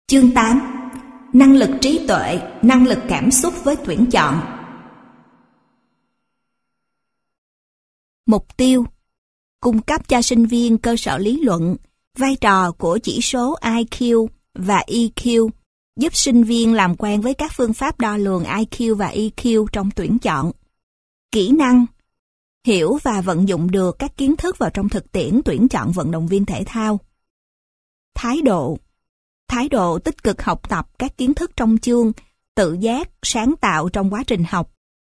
Chương 8. Năng lực trí tuệ, năng lực cảm xúc với tuyển chọn. Mục tiêu: cung cấp cho sinh viên cơ sở lý luận, vai trò của chỉ số IQ và EQ, giúp sinh viên làm quen với các phương pháp đo lường IQ và EQ trong tuyển chọn. Kỹ năng: hiểu và vận dụng được các kiến thức vào trong thực tiễn tuyển chọn vận động viên thể thao. Thái độ tích cực học tập các kiến thức trong chương, tự giác, sáng tạo trong quá trình học.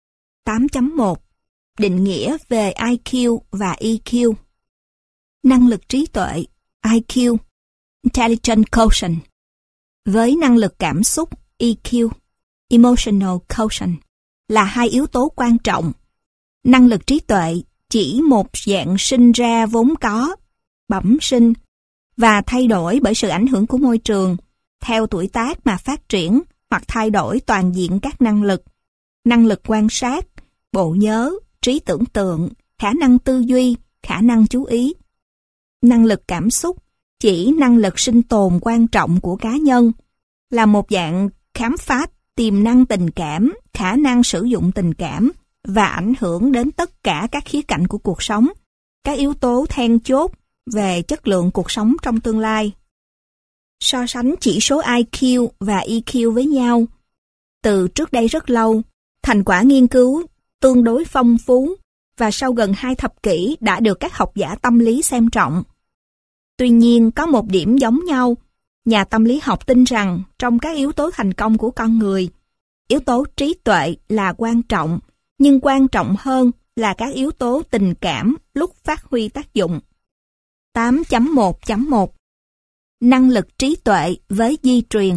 8.1 Định nghĩa về IQ và EQ. Năng lực trí tuệ, IQ, Intelligence Quotient, với năng lực cảm xúc, EQ, Emotional Quotient, là hai yếu tố quan trọng. Năng lực trí tuệ chỉ một dạng sinh ra vốn có, bẩm sinh, và thay đổi bởi sự ảnh hưởng của môi trường, theo tuổi tác mà phát triển hoặc thay đổi toàn diện các năng lực quan sát, bộ nhớ, trí tưởng tượng, khả năng tư duy, khả năng chú ý. Năng lực cảm xúc chỉ năng lực sinh tồn quan trọng của cá nhân, là một dạng khám phá tiềm năng tình cảm, khả năng sử dụng tình cảm và ảnh hưởng đến tất cả các khía cạnh của cuộc sống, các yếu tố then chốt về chất lượng cuộc sống trong tương lai. So sánh chỉ số IQ và EQ với nhau. Từ trước đây rất lâu, thành quả nghiên cứu tương đối phong phú và sau gần 2 thập kỷ đã được các học giả tâm lý xem trọng. Tuy nhiên, có một điểm giống nhau. Nhà tâm lý học tin rằng trong các yếu tố thành công của con người, yếu tố trí tuệ là quan trọng, nhưng quan trọng hơn là các yếu tố tình cảm lúc phát huy tác dụng. 8.1.1 Năng lực trí tuệ với di truyền.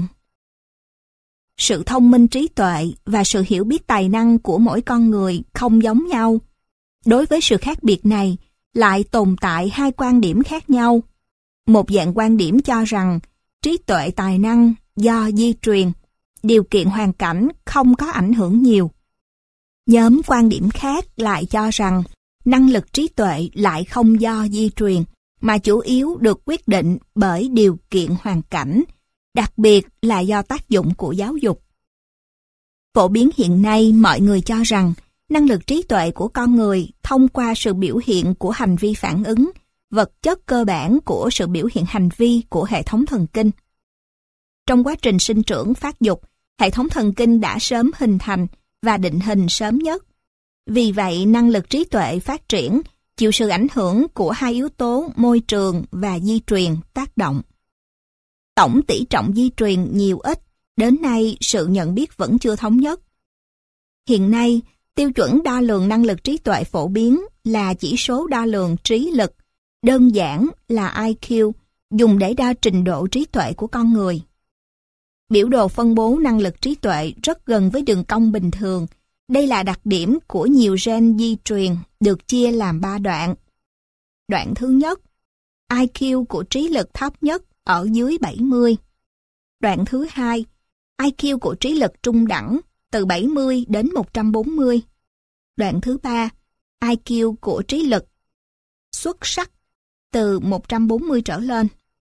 Sự thông minh trí tuệ và sự hiểu biết tài năng của mỗi con người không giống nhau. Đối với sự khác biệt này, lại tồn tại hai quan điểm khác nhau. Một dạng quan điểm cho rằng trí tuệ tài năng do di truyền, điều kiện hoàn cảnh không có ảnh hưởng nhiều. Nhóm quan điểm khác lại cho rằng năng lực trí tuệ lại không do di truyền, mà chủ yếu được quyết định bởi điều kiện hoàn cảnh, đặc biệt là do tác dụng của giáo dục. Phổ biến hiện nay mọi người cho rằng năng lực trí tuệ của con người thông qua sự biểu hiện của hành vi phản ứng, vật chất cơ bản của sự biểu hiện hành vi của hệ thống thần kinh. Trong quá trình sinh trưởng phát dục, hệ thống thần kinh đã sớm hình thành và định hình sớm nhất. Vì vậy, năng lực trí tuệ phát triển chịu sự ảnh hưởng của hai yếu tố môi trường và di truyền tác động. Tổng tỷ trọng di truyền nhiều ít, đến nay sự nhận biết vẫn chưa thống nhất. Hiện nay, tiêu chuẩn đo lường năng lực trí tuệ phổ biến là chỉ số đo lường trí lực, đơn giản là IQ, dùng để đo trình độ trí tuệ của con người. Biểu đồ phân bố năng lực trí tuệ rất gần với đường cong bình thường. Đây là đặc điểm của nhiều gen di truyền được chia làm 3 đoạn. Đoạn thứ nhất, IQ của trí lực thấp nhất ở dưới 70. Đoạn thứ hai, IQ của trí lực trung đẳng từ 70 đến 140. Đoạn thứ ba, IQ của trí lực xuất sắc từ 140 trở lên.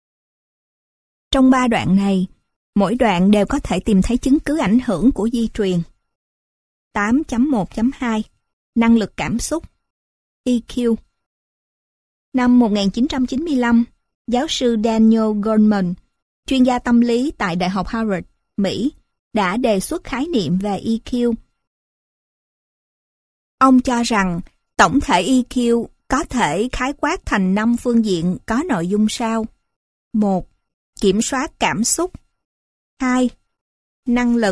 Trong 3 đoạn này, mỗi đoạn đều có thể tìm thấy chứng cứ ảnh hưởng của di truyền. 8.1.2 Năng lực cảm xúc, EQ. Năm 1995, giáo sư Daniel Goleman, chuyên gia tâm lý tại Đại học Harvard, Mỹ, đã đề xuất khái niệm về EQ. Ông cho rằng tổng thể EQ có thể khái quát thành 5 phương diện có nội dung sau. 1. Kiểm soát cảm xúc. 2. Năng lực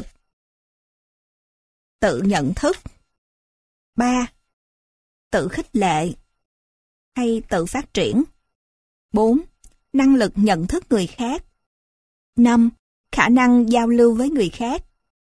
tự nhận thức. 3. Tự khích lệ hay tự phát triển. 4. Năng lực nhận thức người khác. 5. Khả năng giao lưu với người khác.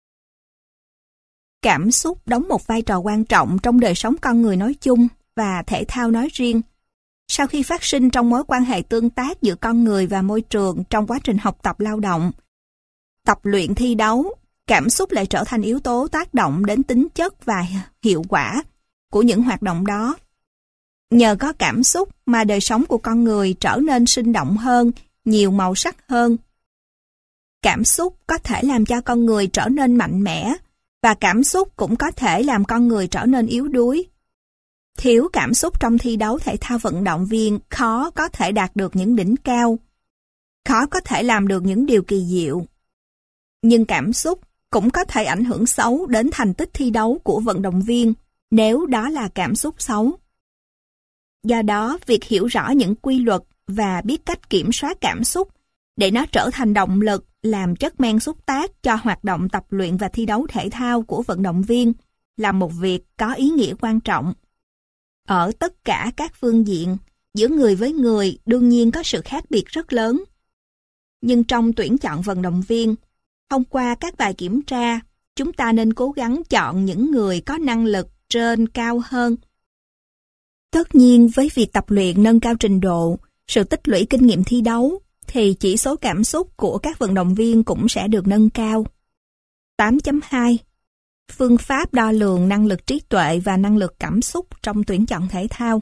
Cảm xúc đóng một vai trò quan trọng trong đời sống con người nói chung và thể thao nói riêng. Sau khi phát sinh trong mối quan hệ tương tác giữa con người và môi trường trong quá trình học tập lao động, tập luyện thi đấu, cảm xúc lại trở thành yếu tố tác động đến tính chất và hiệu quả của những hoạt động đó. Nhờ có cảm xúc mà đời sống của con người trở nên sinh động hơn, nhiều màu sắc hơn. Cảm xúc có thể làm cho con người trở nên mạnh mẽ, và cảm xúc cũng có thể làm con người trở nên yếu đuối. Thiếu cảm xúc trong thi đấu thể thao, vận động viên khó có thể đạt được những đỉnh cao, khó có thể làm được những điều kỳ diệu. Nhưng cảm xúc cũng có thể ảnh hưởng xấu đến thành tích thi đấu của vận động viên nếu đó là cảm xúc xấu. Do đó, việc hiểu rõ những quy luật và biết cách kiểm soát cảm xúc để nó trở thành động lực, làm chất men xúc tác cho hoạt động tập luyện và thi đấu thể thao của vận động viên là một việc có ý nghĩa quan trọng. Ở tất cả các phương diện, giữa người với người đương nhiên có sự khác biệt rất lớn. Nhưng trong tuyển chọn vận động viên, thông qua các bài kiểm tra, chúng ta nên cố gắng chọn những người có năng lực trên cao hơn. Tất nhiên, với việc tập luyện nâng cao trình độ, sự tích lũy kinh nghiệm thi đấu, thì chỉ số cảm xúc của các vận động viên cũng sẽ được nâng cao. 8.2 Phương pháp đo lường năng lực trí tuệ và năng lực cảm xúc trong tuyển chọn thể thao.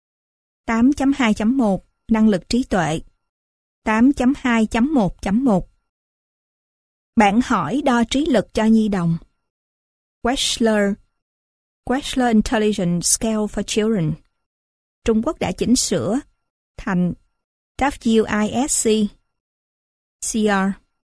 8.2.1 Năng lực trí tuệ. 8.2.1.1 Bạn hỏi đo trí lực cho nhi đồng. Wechsler Intelligence Scale for Children. Trung Quốc đã chỉnh sửa thành WISC CR.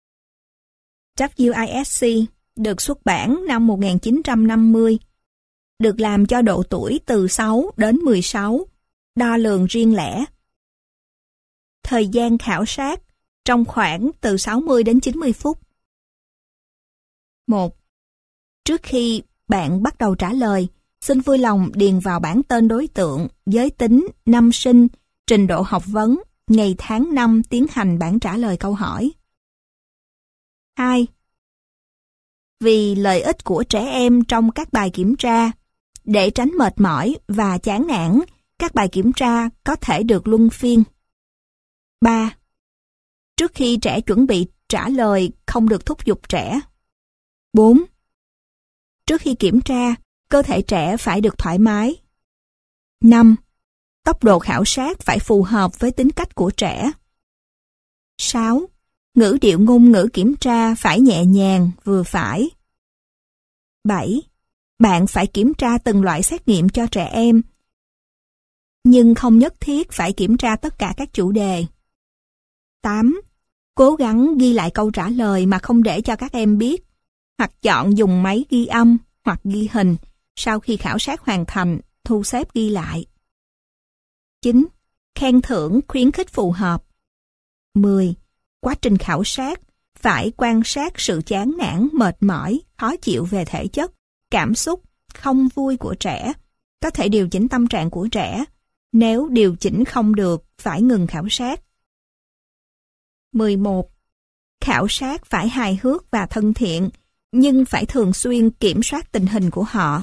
WISC được xuất bản năm 1950, được làm cho độ tuổi từ 6 đến 16, đo lường riêng lẻ. Thời gian khảo sát trong khoảng từ 60 đến 90 phút. 1. Trước khi bạn bắt đầu trả lời, xin vui lòng điền vào bảng tên đối tượng, giới tính, năm sinh, trình độ học vấn, ngày tháng năm tiến hành bản trả lời câu hỏi. 2. Vì lợi ích của trẻ em trong các bài kiểm tra, để tránh mệt mỏi và chán nản, các bài kiểm tra có thể được luân phiên. 3. Trước khi trẻ chuẩn bị trả lời, không được thúc giục trẻ. 4. Trước khi kiểm tra, cơ thể trẻ phải được thoải mái. 5. Tốc độ khảo sát phải phù hợp với tính cách của trẻ. 6. Ngữ điệu ngôn ngữ kiểm tra phải nhẹ nhàng, vừa phải. 7. Bạn phải kiểm tra từng loại xét nghiệm cho trẻ em, nhưng không nhất thiết phải kiểm tra tất cả các chủ đề. 8. Cố gắng ghi lại câu trả lời mà không để cho các em biết, hoặc chọn dùng máy ghi âm hoặc ghi hình, sau khi khảo sát hoàn thành, thu xếp ghi lại. 9. Khen thưởng khuyến khích phù hợp. 10. Quá trình khảo sát phải quan sát sự chán nản, mệt mỏi, khó chịu về thể chất, cảm xúc, không vui của trẻ, có thể điều chỉnh tâm trạng của trẻ. Nếu điều chỉnh không được, phải ngừng khảo sát. 11. Khảo sát phải hài hước và thân thiện, nhưng phải thường xuyên kiểm soát tình hình của họ.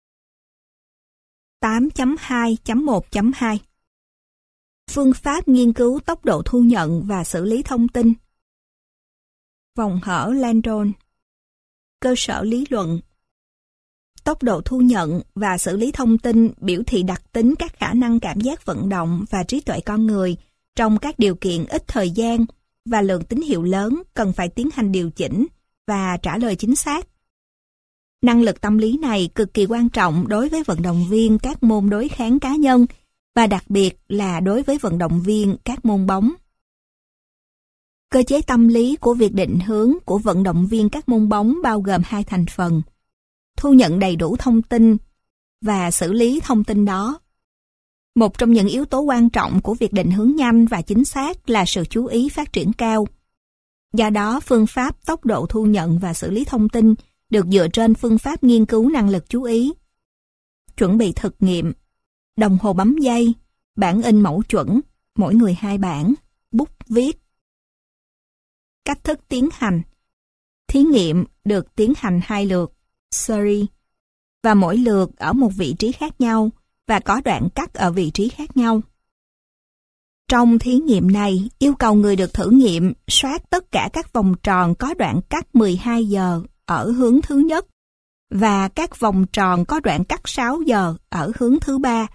8.2.1.2 Phương pháp nghiên cứu tốc độ thu nhận và xử lý thông tin. Vòng hở Landon. Cơ sở lý luận. Tốc độ thu nhận và xử lý thông tin biểu thị đặc tính các khả năng cảm giác vận động và trí tuệ con người trong các điều kiện ít thời gian và lượng tín hiệu lớn cần phải tiến hành điều chỉnh và trả lời chính xác. Năng lực tâm lý này cực kỳ quan trọng đối với vận động viên các môn đối kháng cá nhân và đặc biệt là đối với vận động viên các môn bóng. Cơ chế tâm lý của việc định hướng của vận động viên các môn bóng bao gồm hai thành phần: thu nhận đầy đủ thông tin và xử lý thông tin đó. Một trong những yếu tố quan trọng của việc định hướng nhanh và chính xác là sự chú ý phát triển cao. Do đó, phương pháp tốc độ thu nhận và xử lý thông tin được dựa trên phương pháp nghiên cứu năng lực chú ý. Chuẩn bị thực nghiệm: đồng hồ bấm giây, bản in mẫu chuẩn, mỗi người 2 bản, bút viết. Cách thức tiến hành: thí nghiệm được tiến hành 2 lượt, series, và mỗi lượt ở một vị trí khác nhau và có đoạn cắt ở vị trí khác nhau. Trong thí nghiệm này, yêu cầu người được thử nghiệm soát tất cả các vòng tròn có đoạn cắt 12 giờ ở hướng thứ nhất và các vòng tròn có đoạn cắt 6 giờ ở hướng thứ ba.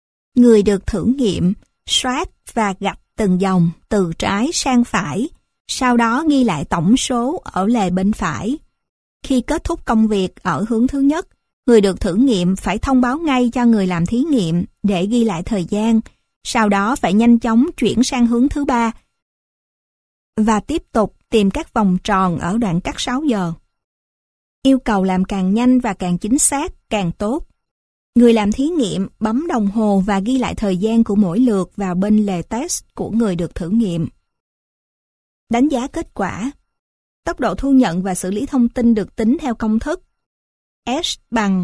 Người được thử nghiệm soát và gạch từng dòng từ trái sang phải Sau đó ghi lại tổng số ở lề bên phải. Khi kết thúc công việc ở hướng thứ nhất, người được thử nghiệm phải thông báo ngay cho người làm thí nghiệm để ghi lại thời gian, sau đó phải nhanh chóng chuyển sang hướng thứ ba và tiếp tục tìm các vòng tròn ở đoạn cắt 6 giờ. Yêu cầu làm càng nhanh và càng chính xác càng tốt. Người làm thí nghiệm bấm đồng hồ và ghi lại thời gian của mỗi lượt vào bên lề test của người được thử nghiệm. Đánh giá kết quả. Tốc độ thu nhận và xử lý thông tin được tính theo công thức S bằng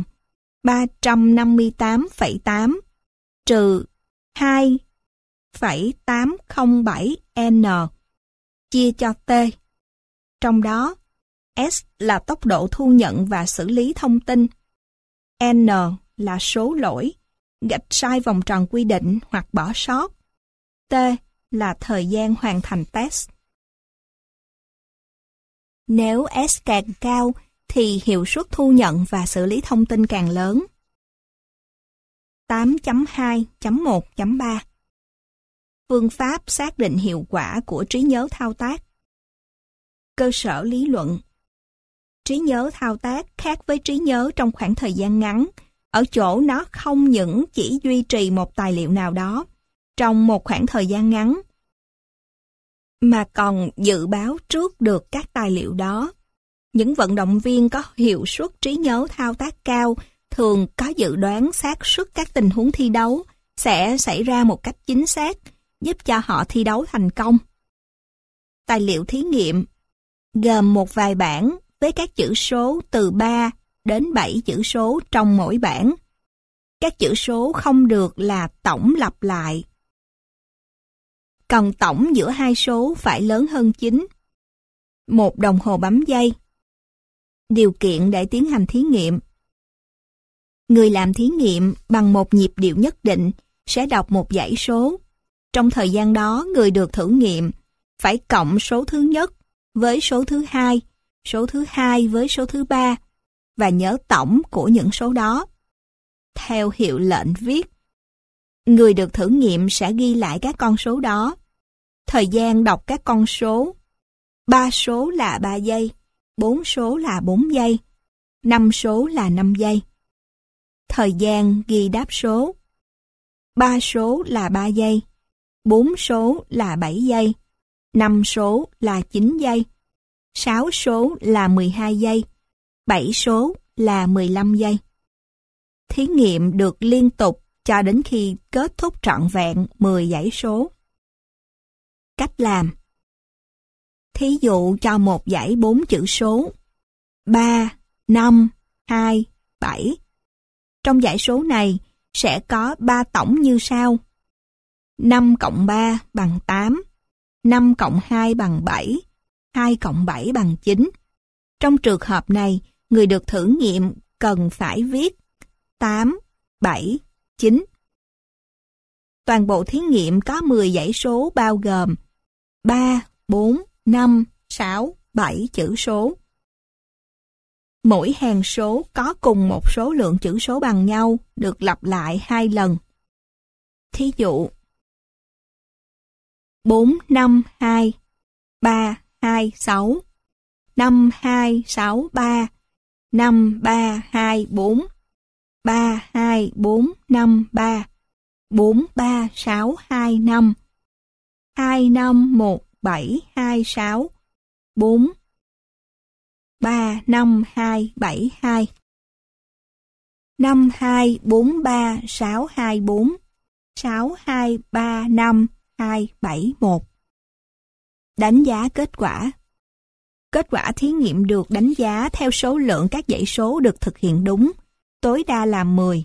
358,8 trừ 2,807N chia cho T. Trong đó, S là tốc độ thu nhận và xử lý thông tin. N là số lỗi, gạch sai vòng tròn quy định hoặc bỏ sót. T là thời gian hoàn thành test. Nếu S càng cao thì hiệu suất thu nhận và xử lý thông tin càng lớn. 8.2.1.3 Phương pháp xác định hiệu quả của trí nhớ thao tác. Cơ sở lý luận. Trí nhớ thao tác khác với trí nhớ trong khoảng thời gian ngắn, ở chỗ nó không những chỉ duy trì một tài liệu nào đó trong một khoảng thời gian ngắn, mà còn dự báo trước được các tài liệu đó. Những vận động viên có hiệu suất trí nhớ thao tác cao thường có dự đoán xác suất các tình huống thi đấu sẽ xảy ra một cách chính xác, giúp cho họ thi đấu thành công. Tài liệu thí nghiệm gồm một vài bảng với các chữ số từ 3 đến 7 chữ số trong mỗi bảng. Các chữ số không được là tổng lặp lại. Còn tổng giữa hai số phải lớn hơn 9. Một đồng hồ bấm giây. Điều kiện để tiến hành thí nghiệm. Người làm thí nghiệm bằng một nhịp điệu nhất định sẽ đọc một dãy số. Trong thời gian đó, người được thử nghiệm phải cộng số thứ nhất với số thứ hai, số thứ hai với số thứ ba và nhớ tổng của những số đó. Theo hiệu lệnh viết, người được thử nghiệm sẽ ghi lại các con số đó. Thời gian đọc các con số. 3 số là 3 giây, 4 số là 4 giây, 5 số là 5 giây. Thời gian ghi đáp số. 3 số là 3 giây, 4 số là 7 giây, 5 số là 9 giây, 6 số là 12 giây, 7 số là 15 giây. Thí nghiệm được liên tục cho đến khi kết thúc trọn vẹn 10 dãy số. Cách làm. Thí dụ cho một dãy 4 chữ số 3, 5, 2, 7. Trong dãy số này sẽ có 3 tổng như sau. 5 cộng 3 bằng 8, 5 cộng 2 bằng 7, 2 cộng 7 bằng 9. Trong trường hợp này, người được thử nghiệm cần phải viết 8, 7, 9. Toàn bộ thí nghiệm có 10 dãy số bao gồm 3, 4, 5, 6, 7 chữ số. Mỗi hàng số có cùng một số lượng chữ số bằng nhau, được lặp lại 2 lần. Thí dụ 4, 5, 2, 3, 2, 6, 5, 2, 6, 3, 5, 3, 2, 4, 3, 2, 4, 5, 3, 4, 3, 6, 2, 5, 2, 5, 1, 7, 2, 6, 4, 3, 5, 2, 7, 2, 5, 2, 4, 3, 6, 2, 4, 6, 2, 3, 5, 2, 7, 1. Đánh giá kết quả. Kết quả thí nghiệm được đánh giá theo số lượng các dãy số được thực hiện đúng, tối đa là 10.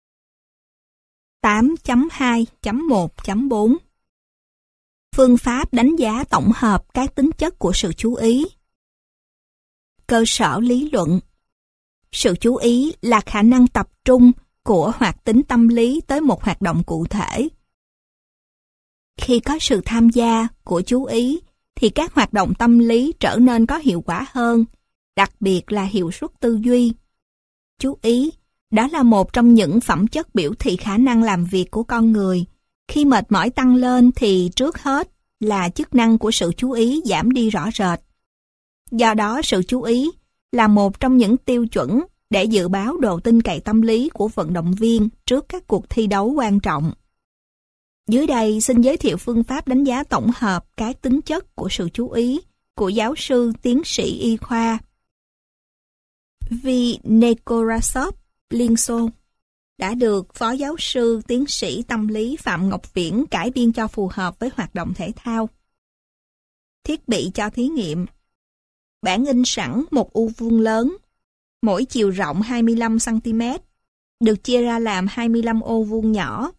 8.2.1.4 Phương pháp đánh giá tổng hợp các tính chất của sự chú ý. Cơ sở lý luận. Sự chú ý là khả năng tập trung của hoạt tính tâm lý tới một hoạt động cụ thể. Khi có sự tham gia của chú ý, thì các hoạt động tâm lý trở nên có hiệu quả hơn, đặc biệt là hiệu suất tư duy. Chú ý, đó là một trong những phẩm chất biểu thị khả năng làm việc của con người. Khi mệt mỏi tăng lên thì trước hết, là chức năng của sự chú ý giảm đi rõ rệt. Do đó, sự chú ý là một trong những tiêu chuẩn để dự báo độ tin cậy tâm lý của vận động viên trước các cuộc thi đấu quan trọng. Dưới đây xin giới thiệu phương pháp đánh giá tổng hợp các tính chất của sự chú ý của giáo sư tiến sĩ y khoa V. Nekrasov Liên Xô, đã được Phó Giáo sư Tiến sĩ Tâm lý Phạm Ngọc Viễn cải biên cho phù hợp với hoạt động thể thao. Thiết bị cho thí nghiệm. Bản in sẵn một u vuông lớn, mỗi chiều rộng 25 cm, được chia ra làm 25 ô vuông nhỏ.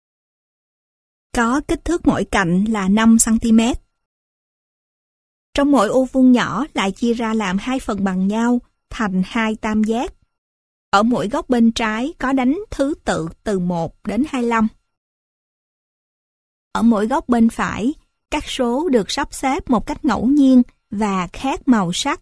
Có kích thước mỗi cạnh là 5 cm. Trong mỗi ô vuông nhỏ lại chia ra làm hai phần bằng nhau thành hai tam giác. Ở mỗi góc bên trái có đánh thứ tự từ 1 đến 25. Ở mỗi góc bên phải, các số được sắp xếp một cách ngẫu nhiên và khác màu sắc.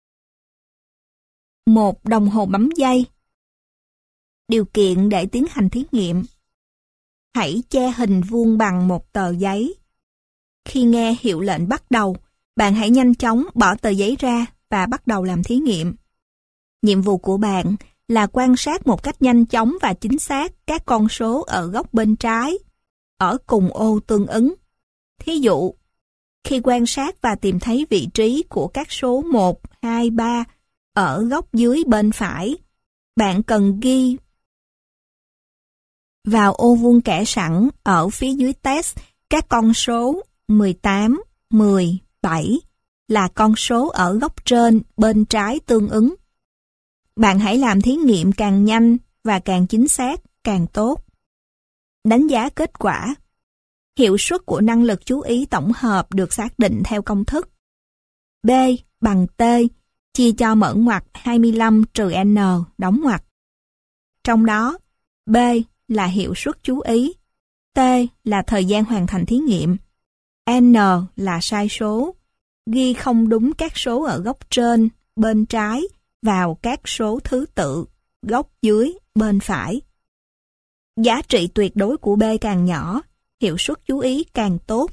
Một đồng hồ bấm giây. Điều kiện để tiến hành thí nghiệm. Hãy che hình vuông bằng một tờ giấy. Khi nghe hiệu lệnh bắt đầu, bạn hãy nhanh chóng bỏ tờ giấy ra và bắt đầu làm thí nghiệm. Nhiệm vụ của bạn là quan sát một cách nhanh chóng và chính xác các con số ở góc bên trái, ở cùng ô tương ứng. Thí dụ, khi quan sát và tìm thấy vị trí của các số 1, 2, 3 ở góc dưới bên phải, bạn cần ghi vào ô vuông kẻ sẵn ở phía dưới test các con số 18, 10, 7 là con số ở góc trên bên trái tương ứng. Bạn hãy làm thí nghiệm càng nhanh và càng chính xác càng tốt. Đánh giá kết quả. Hiệu suất của năng lực chú ý tổng hợp được xác định theo công thức B bằng T chia cho mở ngoặc 25 trừ N đóng ngoặc. Trong đó, B là hiệu suất chú ý, T là thời gian hoàn thành thí nghiệm, N là sai số, ghi không đúng các số ở góc trên, bên trái vào các số thứ tự, góc dưới, bên phải. Giá trị tuyệt đối của B càng nhỏ, hiệu suất chú ý càng tốt.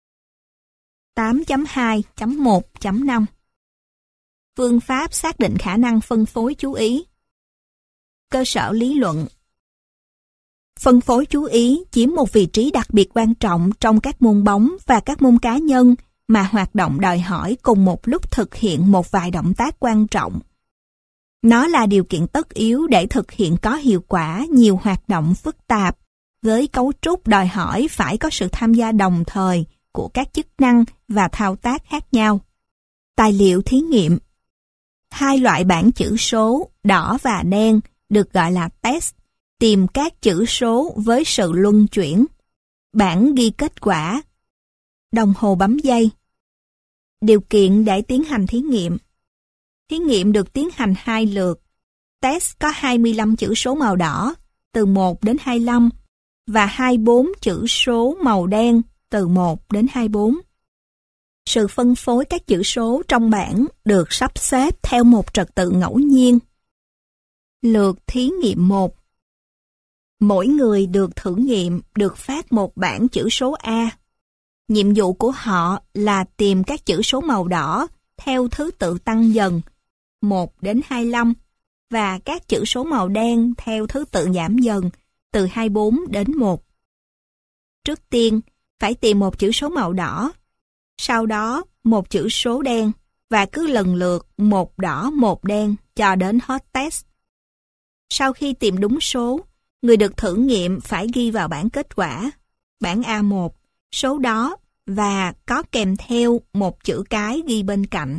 8.2.1.5 Phương pháp xác định khả năng phân phối chú ý. Cơ sở lý luận. Phân phối chú ý chiếm một vị trí đặc biệt quan trọng trong các môn bóng và các môn cá nhân mà hoạt động đòi hỏi cùng một lúc thực hiện một vài động tác quan trọng. Nó là điều kiện tất yếu để thực hiện có hiệu quả nhiều hoạt động phức tạp, với cấu trúc đòi hỏi phải có sự tham gia đồng thời của các chức năng và thao tác khác nhau. Tài liệu thí nghiệm. Hai loại bảng chữ số đỏ và đen được gọi là test, tìm các chữ số với sự luân chuyển. Bảng ghi kết quả. Đồng hồ bấm giây. Điều kiện để tiến hành thí nghiệm. Thí nghiệm được tiến hành 2 lượt. Test có 25 chữ số màu đỏ, từ 1 đến 25, và 24 chữ số màu đen, từ 1 đến 24. Sự phân phối các chữ số trong bảng được sắp xếp theo một trật tự ngẫu nhiên. Lượt thí nghiệm 1. Mỗi người được thử nghiệm được phát một bảng chữ số A. Nhiệm vụ của họ là tìm các chữ số màu đỏ theo thứ tự tăng dần, 1 đến 25, và các chữ số màu đen theo thứ tự giảm dần, từ 24 đến 1. Trước tiên, phải tìm một chữ số màu đỏ, sau đó một chữ số đen, và cứ lần lượt một đỏ một đen cho đến hết test. Sau khi tìm đúng số, người được thử nghiệm phải ghi vào bảng kết quả, bảng A1, số đó và có kèm theo một chữ cái ghi bên cạnh.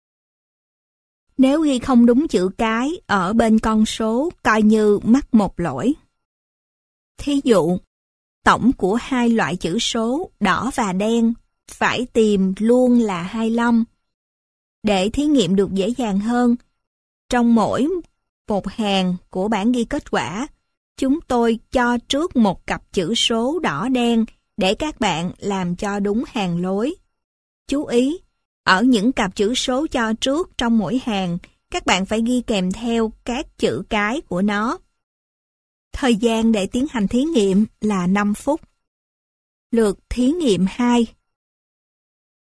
Nếu ghi không đúng chữ cái ở bên con số, coi như mắc một lỗi. Thí dụ, tổng của hai loại chữ số đỏ và đen phải tìm luôn là 25. Để thí nghiệm được dễ dàng hơn, trong mỗi một hàng của bảng ghi kết quả, chúng tôi cho trước một cặp chữ số đỏ đen để các bạn làm cho đúng hàng lối. Chú ý, ở những cặp chữ số cho trước trong mỗi hàng, các bạn phải ghi kèm theo các chữ cái của nó. Thời gian để tiến hành thí nghiệm là 5 phút. Lượt thí nghiệm 2.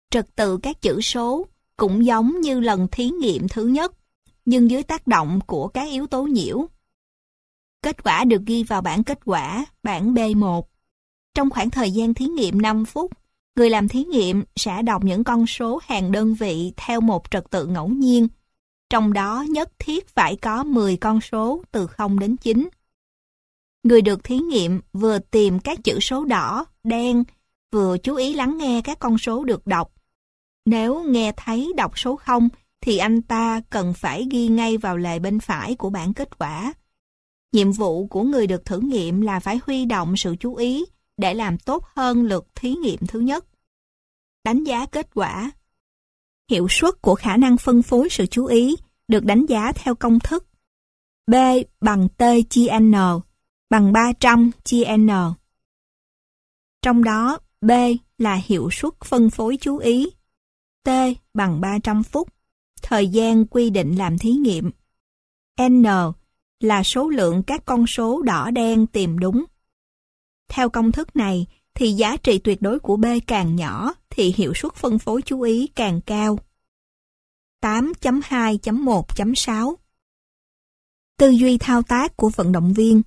trật tự các chữ số cũng giống như lần thí nghiệm thứ nhất, nhưng dưới tác động của các yếu tố nhiễu. Kết quả được ghi vào bảng kết quả, bảng B1. Trong khoảng thời gian thí nghiệm 5 phút, người làm thí nghiệm sẽ đọc những con số hàng đơn vị theo một trật tự ngẫu nhiên, trong đó nhất thiết phải có 10 con số từ 0 đến 9. Người được thí nghiệm vừa tìm các chữ số đỏ, đen, vừa chú ý lắng nghe các con số được đọc. Nếu nghe thấy đọc số 0 thì anh ta cần phải ghi ngay vào lề bên phải của bảng kết quả. Nhiệm vụ của người được thử nghiệm là phải huy động sự chú ý để làm tốt hơn lượt thí nghiệm thứ nhất. Đánh giá kết quả. Hiệu suất của khả năng phân phối sự chú ý được đánh giá theo công thức B bằng T chia N bằng 300 chia N. Trong đó B là hiệu suất phân phối chú ý, T bằng 300 phút, thời gian quy định làm thí nghiệm. N là số lượng các con số đỏ đen tìm đúng. Theo công thức này thì giá trị tuyệt đối của B càng nhỏ thì hiệu suất phân phối chú ý càng cao. 8.2.1.6 Tư duy thao tác của vận động viên.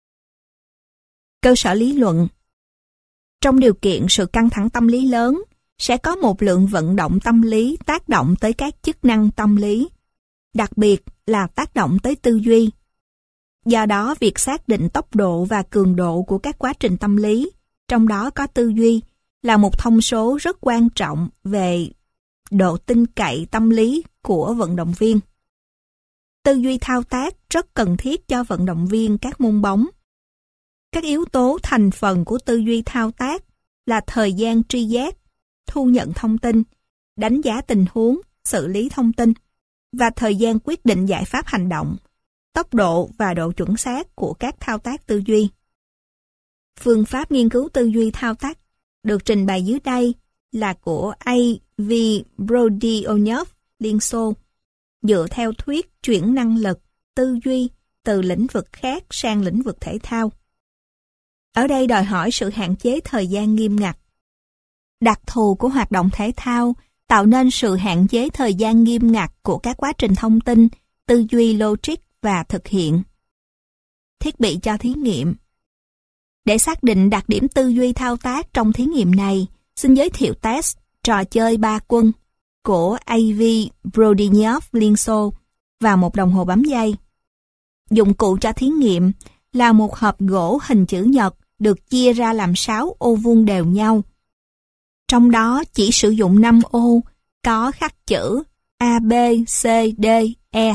Cơ sở lý luận. Trong điều kiện sự căng thẳng tâm lý lớn, sẽ có một lượng vận động tâm lý tác động tới các chức năng tâm lý, đặc biệt là tác động tới tư duy. Do đó, việc xác định tốc độ và cường độ của các quá trình tâm lý, trong đó có tư duy, là một thông số rất quan trọng về độ tin cậy tâm lý của vận động viên. Tư duy thao tác rất cần thiết cho vận động viên các môn bóng. Các yếu tố thành phần của tư duy thao tác là thời gian tri giác, thu nhận thông tin, đánh giá tình huống, xử lý thông tin và thời gian quyết định giải pháp hành động, tốc độ và độ chuẩn xác của các thao tác tư duy. Phương pháp nghiên cứu tư duy thao tác được trình bày dưới đây là của A.V. Brodionov, Liên Xô, dựa theo thuyết chuyển năng lực, tư duy từ lĩnh vực khác sang lĩnh vực thể thao. Ở đây đòi hỏi sự hạn chế thời gian nghiêm ngặt. Đặc thù của hoạt động thể thao tạo nên sự hạn chế thời gian nghiêm ngặt của các quá trình thông tin, tư duy logic và thực hiện. Thiết bị cho thí nghiệm. Để xác định đặc điểm tư duy thao tác trong thí nghiệm này, xin giới thiệu test trò chơi 3 quân của A.V. Brodionov, Liên Xô và một đồng hồ bấm dây. Dụng cụ cho thí nghiệm là một hộp gỗ hình chữ nhật được chia ra làm 6 ô vuông đều nhau. Trong đó chỉ sử dụng 5 ô có khắc chữ A, B, C, D, E.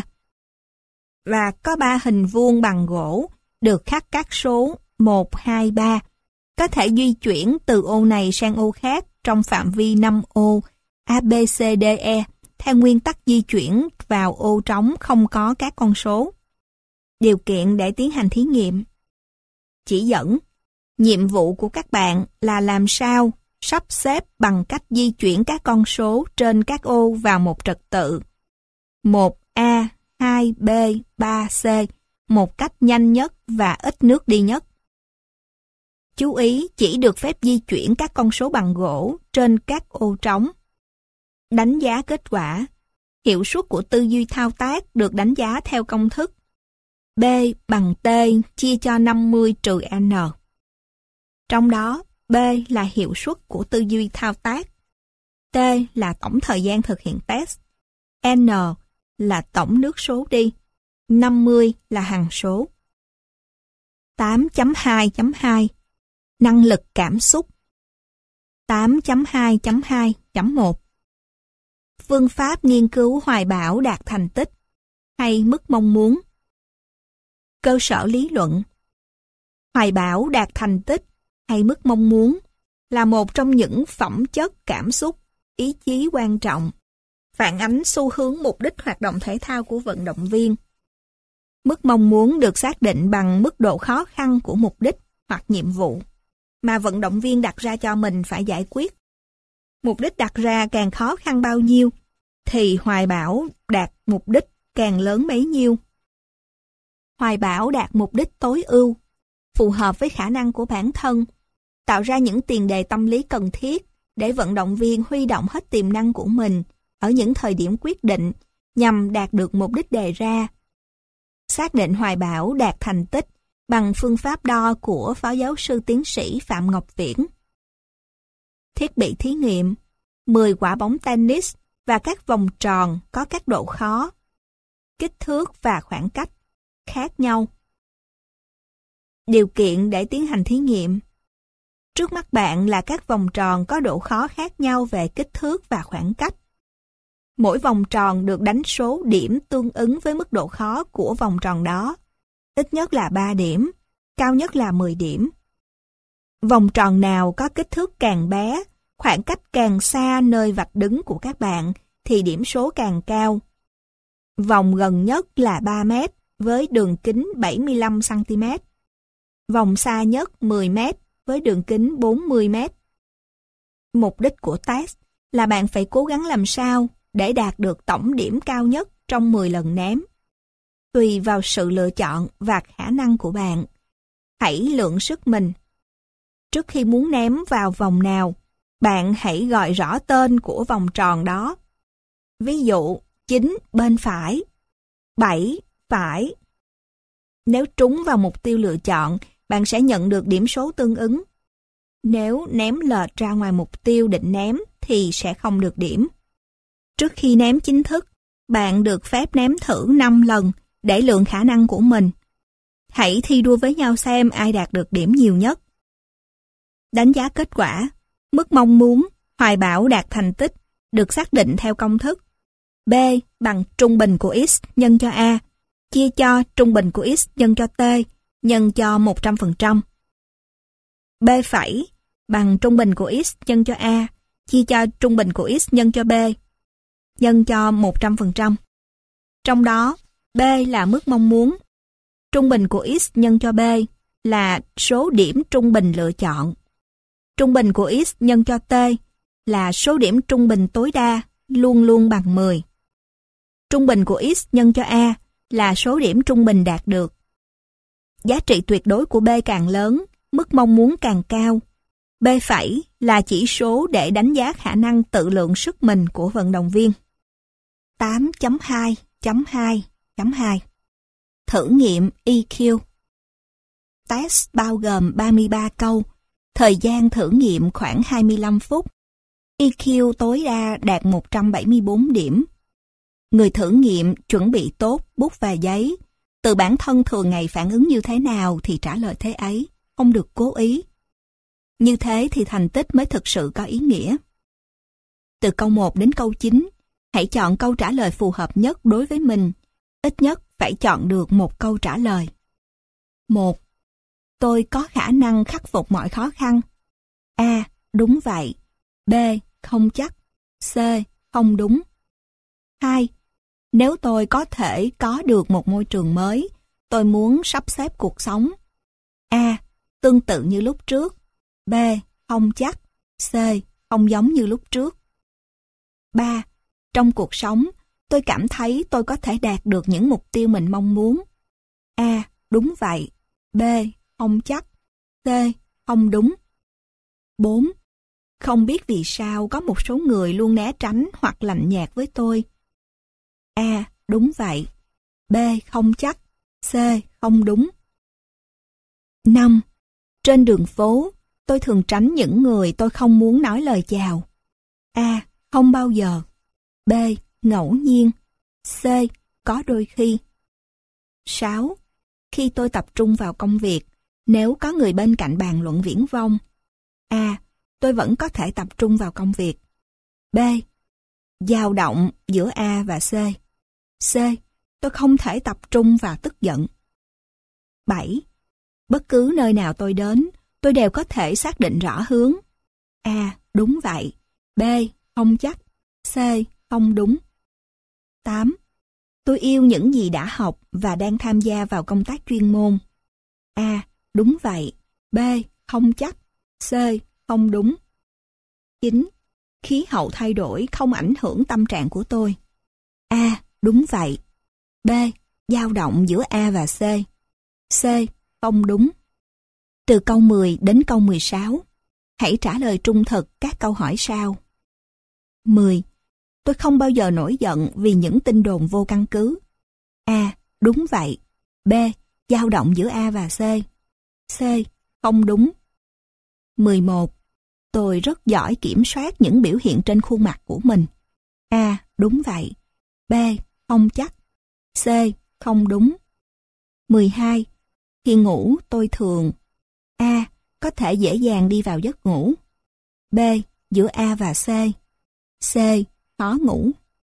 Và có 3 hình vuông bằng gỗ được khắc các số 1, 2, 3. Có thể di chuyển từ ô này sang ô khác trong phạm vi 5 ô A, B, C, D, E theo nguyên tắc di chuyển vào ô trống không có các con số. Điều kiện để tiến hành thí nghiệm. Chỉ dẫn. Nhiệm vụ của các bạn là làm sao sắp xếp bằng cách di chuyển các con số trên các ô vào một trật tự 1A, 2B, 3C một cách nhanh nhất và ít nước đi nhất. Chú ý chỉ được phép di chuyển các con số bằng gỗ trên các ô trống. Đánh giá kết quả. Hiệu suất của tư duy thao tác được đánh giá theo công thức B bằng T chia cho 50 trừ N. Trong đó, B là hiệu suất của tư duy thao tác, T là tổng thời gian thực hiện test, N là tổng nước số đi, 50 là hằng số. 8.2.2 Năng lực cảm xúc. 8.2.2.1 Phương pháp nghiên cứu hoài bão đạt thành tích hay mức mong muốn. Cơ sở lý luận. Hoài bão đạt thành tích hay mức mong muốn là một trong những phẩm chất cảm xúc, ý chí quan trọng, phản ánh xu hướng mục đích hoạt động thể thao của vận động viên. Mức mong muốn được xác định bằng mức độ khó khăn của mục đích hoặc nhiệm vụ mà vận động viên đặt ra cho mình phải giải quyết. Mục đích đặt ra càng khó khăn bao nhiêu, thì hoài bão đạt mục đích càng lớn bấy nhiêu. Hoài bão đạt mục đích tối ưu, phù hợp với khả năng của bản thân, tạo ra những tiền đề tâm lý cần thiết để vận động viên huy động hết tiềm năng của mình ở những thời điểm quyết định nhằm đạt được mục đích đề ra. Xác định hoài bão đạt thành tích bằng phương pháp đo của Phó Giáo sư Tiến sĩ Phạm Ngọc Viễn. Thiết bị thí nghiệm: 10 quả bóng tennis và các vòng tròn có các độ khó, kích thước và khoảng cách khác nhau. Điều kiện để tiến hành thí nghiệm: trước mắt bạn là các vòng tròn có độ khó khác nhau về kích thước và khoảng cách. Mỗi vòng tròn được đánh số điểm tương ứng với mức độ khó của vòng tròn đó, ít nhất là 3 điểm, cao nhất là 10 điểm. Vòng tròn nào có kích thước càng bé, khoảng cách càng xa nơi vạch đứng của các bạn, thì điểm số càng cao. Vòng gần nhất là 3 mét với đường kính 75 cm. Vòng xa nhất 10 mét với đường kính 40 mét. Mục đích của test là bạn phải cố gắng làm sao để đạt được tổng điểm cao nhất trong 10 lần ném. Tùy vào sự lựa chọn và khả năng của bạn, hãy lượng sức mình. Trước khi muốn ném vào vòng nào, bạn hãy gọi rõ tên của vòng tròn đó. Ví dụ, 9 bên phải, 7 phải. Nếu trúng vào mục tiêu lựa chọn, bạn sẽ nhận được điểm số tương ứng. Nếu ném lệch ra ngoài mục tiêu định ném thì sẽ không được điểm. Trước khi ném chính thức, bạn được phép ném thử 5 lần để lượng khả năng của mình. Hãy thi đua với nhau xem ai đạt được điểm nhiều nhất. Đánh giá kết quả: mức mong muốn, hoài bão đạt thành tích, được xác định theo công thức B bằng trung bình của x nhân cho A, chia cho trung bình của x nhân cho T, nhân cho 100%. B phẩy bằng trung bình của x nhân cho A, chia cho trung bình của x nhân cho B, nhân cho 100%. Trong đó, B là mức mong muốn, trung bình của x nhân cho B là số điểm trung bình lựa chọn, trung bình của x nhân cho T là số điểm trung bình tối đa, luôn luôn bằng 10. Trung bình của x nhân cho A là số điểm trung bình đạt được. Giá trị tuyệt đối của B càng lớn, mức mong muốn càng cao. B phẩy là chỉ số để đánh giá khả năng tự lượng sức mình của vận động viên. 8.2.2.2 Thử nghiệm EQ. Test bao gồm 33 câu, thời gian thử nghiệm khoảng 25 phút. EQ tối đa đạt 174 điểm. Người thử nghiệm chuẩn bị tốt bút và giấy, tự bản thân thường ngày phản ứng như thế nào thì trả lời thế ấy, không được cố ý. Như thế thì thành tích mới thực sự có ý nghĩa. Từ câu 1 đến câu 9, hãy chọn câu trả lời phù hợp nhất đối với mình. Ít nhất phải chọn được một câu trả lời. 1. Tôi có khả năng khắc phục mọi khó khăn. A. Đúng vậy. B. Không chắc. C. Không đúng. 2. Nếu tôi có thể có được một môi trường mới, tôi muốn sắp xếp cuộc sống. A. Tương tự như lúc trước. B. Không chắc. C. Không giống như lúc trước. 3. Trong cuộc sống, tôi cảm thấy tôi có thể đạt được những mục tiêu mình mong muốn. A. Đúng vậy. B. Không chắc. C. Không đúng. 4. Không biết vì sao có một số người luôn né tránh hoặc lạnh nhạt với tôi. A. Đúng vậy. B. Không chắc. C. Không đúng. 5. Trên đường phố, tôi thường tránh những người tôi không muốn nói lời chào. A. Không bao giờ. B. Ngẫu nhiên. C. Có đôi khi. 6. Khi tôi tập trung vào công việc, nếu có người bên cạnh bàn luận viển vông. A. Tôi vẫn có thể tập trung vào công việc. B. Dao động giữa A và C. C. Tôi không thể tập trung và tức giận. 7. Bất cứ nơi nào tôi đến, tôi đều có thể xác định rõ hướng. A. Đúng vậy. B. Không chắc. C. Không đúng. 8. Tôi yêu những gì đã học và đang tham gia vào công tác chuyên môn. A. Đúng vậy. B. Không chắc. C. Không đúng. 9. Khí hậu thay đổi không ảnh hưởng tâm trạng của tôi. A. Đúng vậy. B. Dao động giữa A và C. C. Không đúng. Từ câu 10 đến câu 16. Hãy trả lời trung thực các câu hỏi sau. 10. Tôi không bao giờ nổi giận vì những tin đồn vô căn cứ. A. Đúng vậy. B. Dao động giữa A và C. C. Không đúng. 11. Tôi rất giỏi kiểm soát những biểu hiện trên khuôn mặt của mình. A. Đúng vậy. B. Không chắc. C. Không đúng. 12. Khi ngủ tôi thường A. Có thể dễ dàng đi vào giấc ngủ. B. Giữa A và C. C. Khó ngủ.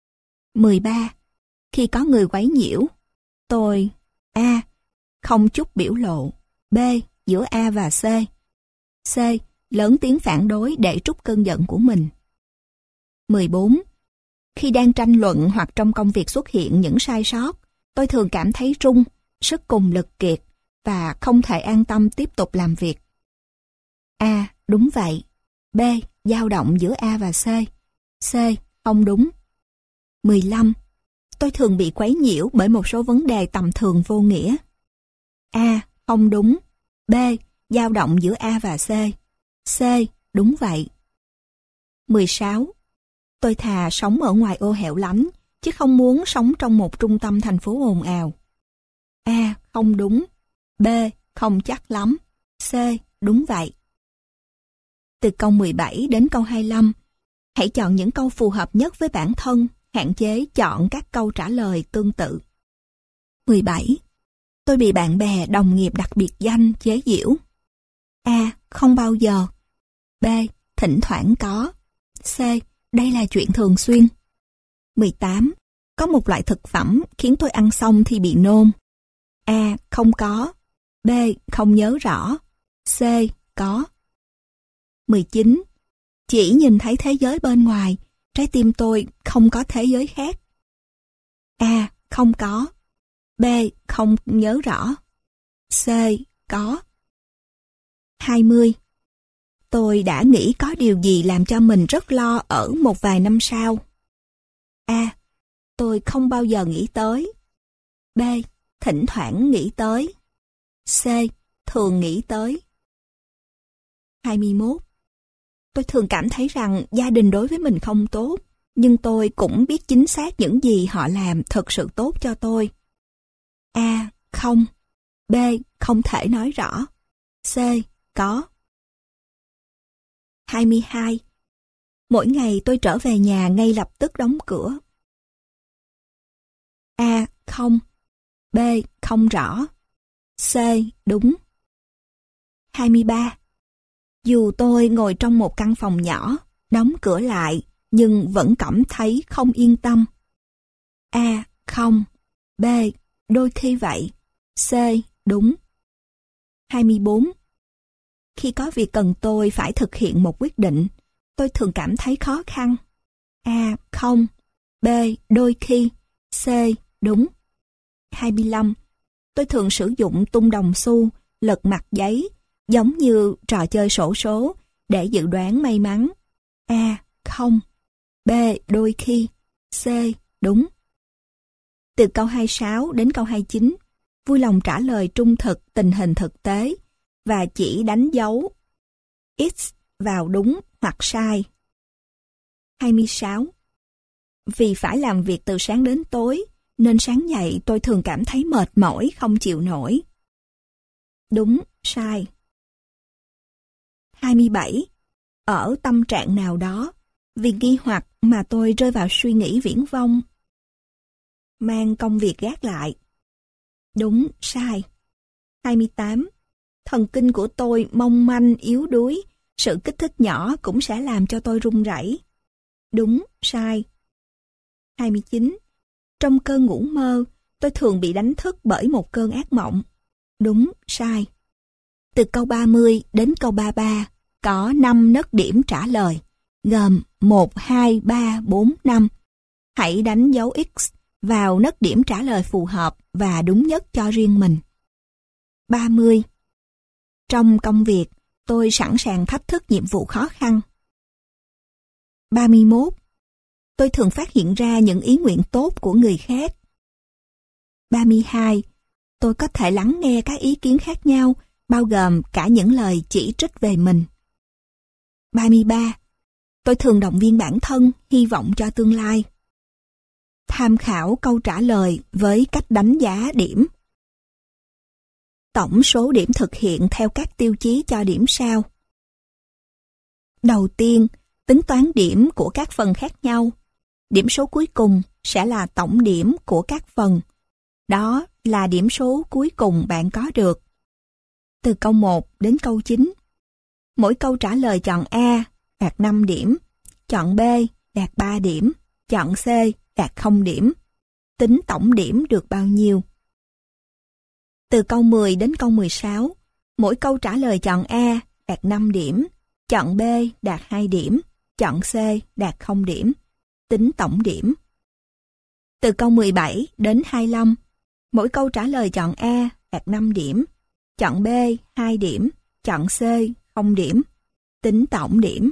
13. Khi có người quấy nhiễu, tôi A. Không chút biểu lộ. B. Giữa A và C. C. Lớn tiếng phản đối để trút cơn giận của mình. 14. Khi đang tranh luận hoặc trong công việc xuất hiện những sai sót, tôi thường cảm thấy run, sức cùng lực kiệt và không thể an tâm tiếp tục làm việc. A. Đúng vậy. B. Dao động giữa A và C. C. Không đúng. 15. Tôi thường bị quấy nhiễu bởi một số vấn đề tầm thường vô nghĩa. A. Không đúng. B. Dao động giữa A và C. C. Đúng vậy. 16. Tôi thà sống ở ngoài ô hẻo lánh, chứ không muốn sống trong một trung tâm thành phố ồn ào. A. Không đúng. B. Không chắc lắm. C. Đúng vậy. Từ câu 17 đến câu 25, hãy chọn những câu phù hợp nhất với bản thân, hạn chế chọn các câu trả lời tương tự. 17. Tôi bị bạn bè, đồng nghiệp đặt biệt danh, chế giễu. A. Không bao giờ. B. Thỉnh thoảng có. C. Đây là chuyện thường xuyên. 18. Có một loại thực phẩm khiến tôi ăn xong thì bị nôn. A. Không có. B. Không nhớ rõ. C. Có. 19. Chỉ nhìn thấy thế giới bên ngoài, trái tim tôi không có thế giới khác. A. Không có. B. Không nhớ rõ. C. Có. 20. Tôi đã nghĩ có điều gì làm cho mình rất lo ở một vài năm sau. A. Tôi không bao giờ nghĩ tới. B. Thỉnh thoảng nghĩ tới. C. Thường nghĩ tới. 21. Tôi thường cảm thấy rằng gia đình đối với mình không tốt, nhưng tôi cũng biết chính xác những gì họ làm thật sự tốt cho tôi. A. Không. B. Không thể nói rõ. C. Có. 22. Mỗi ngày tôi trở về nhà ngay lập tức đóng cửa. A. Không. B. Không rõ. C. Đúng. 23. Dù tôi ngồi trong một căn phòng nhỏ, đóng cửa lại, nhưng vẫn cảm thấy không yên tâm. A. Không. B. Đôi khi vậy. C. Đúng. 24. Khi có việc cần tôi phải thực hiện một quyết định, tôi thường cảm thấy khó khăn. A. Không. B. Đôi khi. C. Đúng. 25. Tôi thường sử dụng tung đồng xu, lật mặt giấy, giống như trò chơi xổ số, để dự đoán may mắn. A. Không. B. Đôi khi. C. Đúng. Từ câu 26 đến câu 29, vui lòng trả lời trung thực tình hình thực tế và chỉ đánh dấu X vào đúng hoặc sai. 26. Vì phải làm việc từ sáng đến tối, nên sáng dậy tôi thường cảm thấy mệt mỏi không chịu nổi. Đúng, sai. 27. Ở tâm trạng nào đó, vì nghi hoặc mà tôi rơi vào suy nghĩ viển vông. Mang công việc gác lại. Đúng, sai. 28. Thần kinh của tôi mong manh, yếu đuối, sự kích thích nhỏ cũng sẽ làm cho tôi run rẩy. Đúng, sai. 29. Trong cơn ngủ mơ, tôi thường bị đánh thức bởi một cơn ác mộng. Đúng, sai. Từ câu 30 đến câu 33 có 5 nấc điểm trả lời, gồm 1, 2, 3, 4, 5. Hãy đánh dấu X vào nấc điểm trả lời phù hợp và đúng nhất cho riêng mình. 30. Trong công việc, tôi sẵn sàng thách thức nhiệm vụ khó khăn. 31. Tôi thường phát hiện ra những ý nguyện tốt của người khác. 32. Tôi có thể lắng nghe các ý kiến khác nhau, bao gồm cả những lời chỉ trích về mình. 33. Tôi thường động viên bản thân, hy vọng cho tương lai. Tham khảo câu trả lời với cách đánh giá điểm. Tổng số điểm thực hiện theo các tiêu chí cho điểm sao. Đầu tiên, tính toán điểm của các phần khác nhau. Điểm số cuối cùng sẽ là tổng điểm của các phần. Đó là điểm số cuối cùng bạn có được. Từ câu 1 đến câu 9. Mỗi câu trả lời chọn A đạt 5 điểm, chọn B đạt 3 điểm, chọn C đạt 0 điểm. Tính tổng điểm được bao nhiêu? Từ câu 10 đến câu 16, mỗi câu trả lời chọn A đạt 5 điểm, chọn B đạt 2 điểm, chọn C đạt 0 điểm. Tính tổng điểm. Từ câu 17 đến 25, mỗi câu trả lời chọn A đạt 5 điểm, chọn B 2 điểm, chọn C 0 điểm. Tính tổng điểm.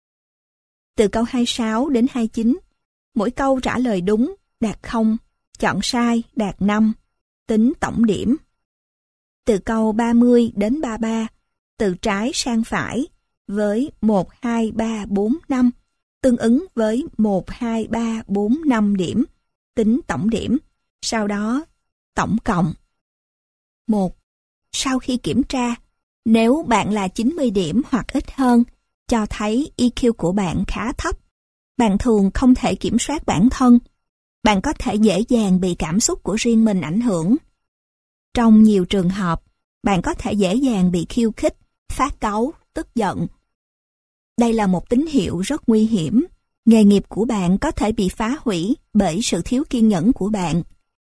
Từ câu 26 đến 29, mỗi câu trả lời đúng đạt 0, chọn sai đạt 5. Tính tổng điểm. Từ câu 30 đến 33, từ trái sang phải với 1, 2, 3, 4, 5, tương ứng với 1, 2, 3, 4, 5 điểm. Tính tổng điểm. Sau đó, tổng cộng. 1. Sau khi kiểm tra, nếu bạn là 90 điểm hoặc ít hơn, cho thấy EQ của bạn khá thấp. Bạn thường không thể kiểm soát bản thân. Bạn có thể dễ dàng bị cảm xúc của riêng mình ảnh hưởng. Trong nhiều trường hợp, bạn có thể dễ dàng bị khiêu khích, phát cáu, tức giận. Đây là một tín hiệu rất nguy hiểm. Nghề nghiệp của bạn có thể bị phá hủy bởi sự thiếu kiên nhẫn của bạn.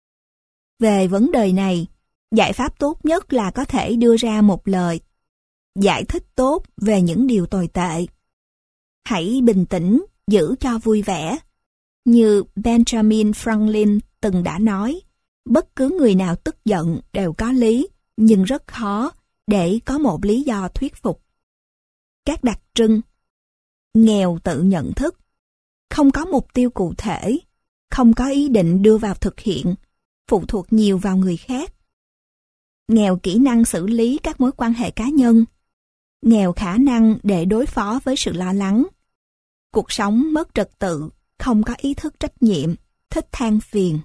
Về vấn đề này, giải pháp tốt nhất là có thể đưa ra một lời giải thích tốt về những điều tồi tệ. Hãy bình tĩnh, giữ cho vui vẻ. Như Benjamin Franklin từng đã nói, bất cứ người nào tức giận đều có lý, nhưng rất khó để có một lý do thuyết phục. Các đặc trưng: nghèo tự nhận thức, không có mục tiêu cụ thể, không có ý định đưa vào thực hiện, phụ thuộc nhiều vào người khác. Nghèo kỹ năng xử lý các mối quan hệ cá nhân, nghèo khả năng để đối phó với sự lo lắng. Cuộc sống mất trật tự, không có ý thức trách nhiệm, thích than phiền.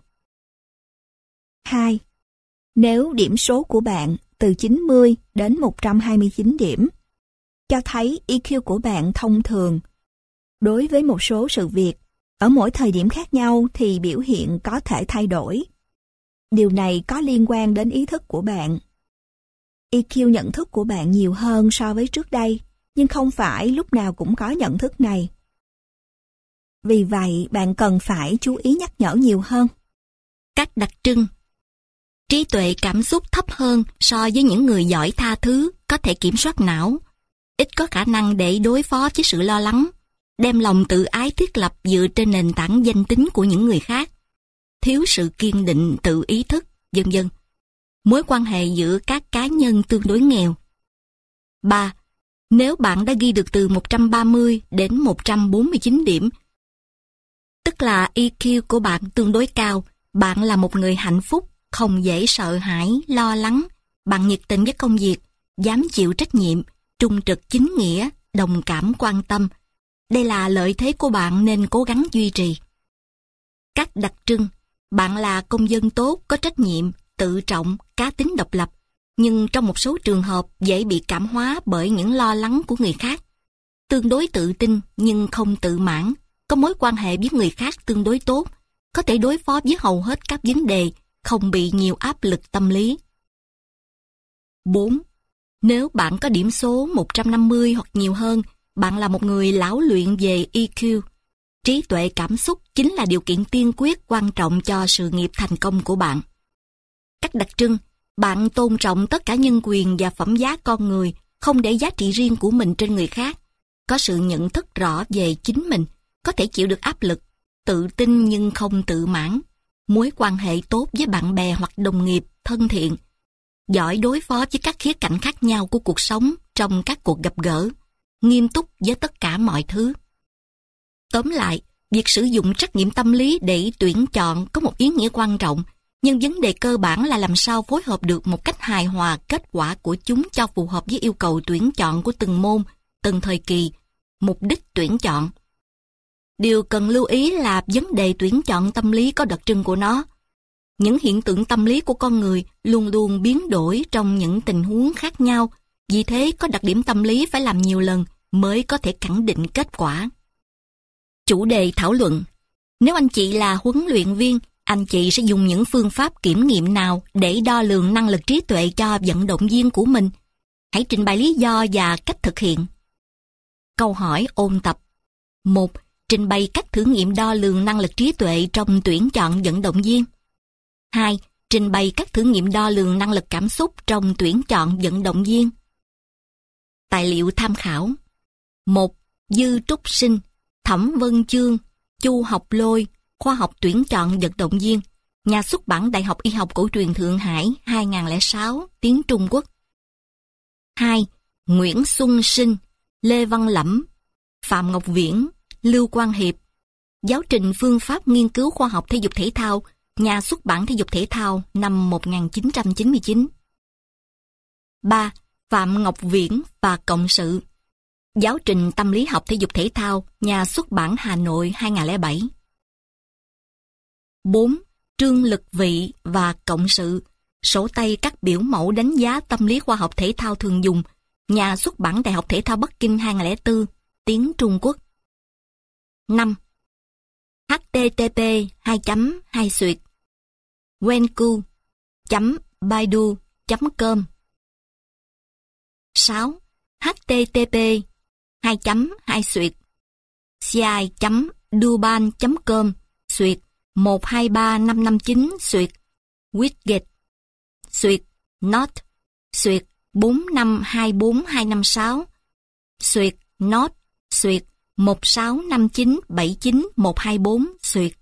2. Nếu điểm số của bạn từ 90 đến 129 điểm, cho thấy EQ của bạn thông thường. Đối với một số sự việc, ở mỗi thời điểm khác nhau thì biểu hiện có thể thay đổi. Điều này có liên quan đến ý thức của bạn. EQ nhận thức của bạn nhiều hơn so với trước đây, nhưng không phải lúc nào cũng có nhận thức này. Vì vậy, bạn cần phải chú ý nhắc nhở nhiều hơn. Các đặc trưng: trí tuệ cảm xúc thấp hơn so với những người giỏi tha thứ, có thể kiểm soát não, ít có khả năng để đối phó với sự lo lắng, đem lòng tự ái thiết lập dựa trên nền tảng danh tính của những người khác, thiếu sự kiên định tự ý thức, vân vân. Mối quan hệ giữa các cá nhân tương đối nghèo. 3. Nếu bạn đã ghi được từ 130 đến 149 điểm, tức là EQ của bạn tương đối cao, bạn là một người hạnh phúc, không dễ sợ hãi, lo lắng, bạn nhiệt tình với công việc, dám chịu trách nhiệm, trung trực chính nghĩa, đồng cảm quan tâm. Đây là lợi thế của bạn nên cố gắng duy trì. Các đặc trưng: bạn là công dân tốt, có trách nhiệm, tự trọng, cá tính độc lập, nhưng trong một số trường hợp dễ bị cảm hóa bởi những lo lắng của người khác. Tương đối tự tin nhưng không tự mãn, có mối quan hệ với người khác tương đối tốt, có thể đối phó với hầu hết các vấn đề, không bị nhiều áp lực tâm lý. 4. Nếu bạn có điểm số 150 hoặc nhiều hơn, bạn là một người lão luyện về EQ. Trí tuệ cảm xúc chính là điều kiện tiên quyết quan trọng cho sự nghiệp thành công của bạn. Các đặc trưng: bạn tôn trọng tất cả nhân quyền và phẩm giá con người, không để giá trị riêng của mình trên người khác, có sự nhận thức rõ về chính mình, có thể chịu được áp lực, tự tin nhưng không tự mãn, mối quan hệ tốt với bạn bè hoặc đồng nghiệp, thân thiện, giỏi đối phó với các khía cạnh khác nhau của cuộc sống trong các cuộc gặp gỡ, nghiêm túc với tất cả mọi thứ. Tóm lại, việc sử dụng trắc nghiệm tâm lý để tuyển chọn có một ý nghĩa quan trọng, nhưng vấn đề cơ bản là làm sao phối hợp được một cách hài hòa kết quả của chúng cho phù hợp với yêu cầu tuyển chọn của từng môn, từng thời kỳ, mục đích tuyển chọn. Điều cần lưu ý là vấn đề tuyển chọn tâm lý có đặc trưng của nó. Những hiện tượng tâm lý của con người luôn luôn biến đổi trong những tình huống khác nhau, vì thế có đặc điểm tâm lý phải làm nhiều lần mới có thể khẳng định kết quả. Chủ đề thảo luận. Nếu anh chị là huấn luyện viên, anh chị sẽ dùng những phương pháp kiểm nghiệm nào để đo lường năng lực trí tuệ cho vận động viên của mình? Hãy trình bày lý do và cách thực hiện. Câu hỏi ôn tập. 1. Trình bày các thử nghiệm đo lường năng lực trí tuệ trong tuyển chọn vận động viên. 2. Trình bày các thử nghiệm đo lường năng lực cảm xúc trong tuyển chọn vận động viên. Tài liệu tham khảo. 1. Dư Trúc Sinh, Thẩm Vân Chương, Chu Học Lôi, Khoa học tuyển chọn vận động viên, nhà xuất bản Đại học Y học Cổ truyền Thượng Hải 2006, tiếng Trung Quốc. 2. Nguyễn Xuân Sinh, Lê Văn Lẫm, Phạm Ngọc Viễn, Lưu Quang Hiệp, Giáo trình phương pháp nghiên cứu khoa học thể dục thể thao, nhà xuất bản Thể dục thể thao năm 1999. 3. Phạm Ngọc Viễn và Cộng sự, Giáo trình tâm lý học thể dục thể thao, nhà xuất bản Hà Nội 2007. 4. Trương Lực Vị và Cộng sự, sổ tay các biểu mẫu đánh giá tâm lý khoa học thể thao thường dùng, nhà xuất bản Đại học Thể thao Bắc Kinh 2004, tiếng Trung Quốc. 5. http:// wenku.baidu.com. 6. http://ci.duban.com /123559 /widget /not /4524256 /not /165979124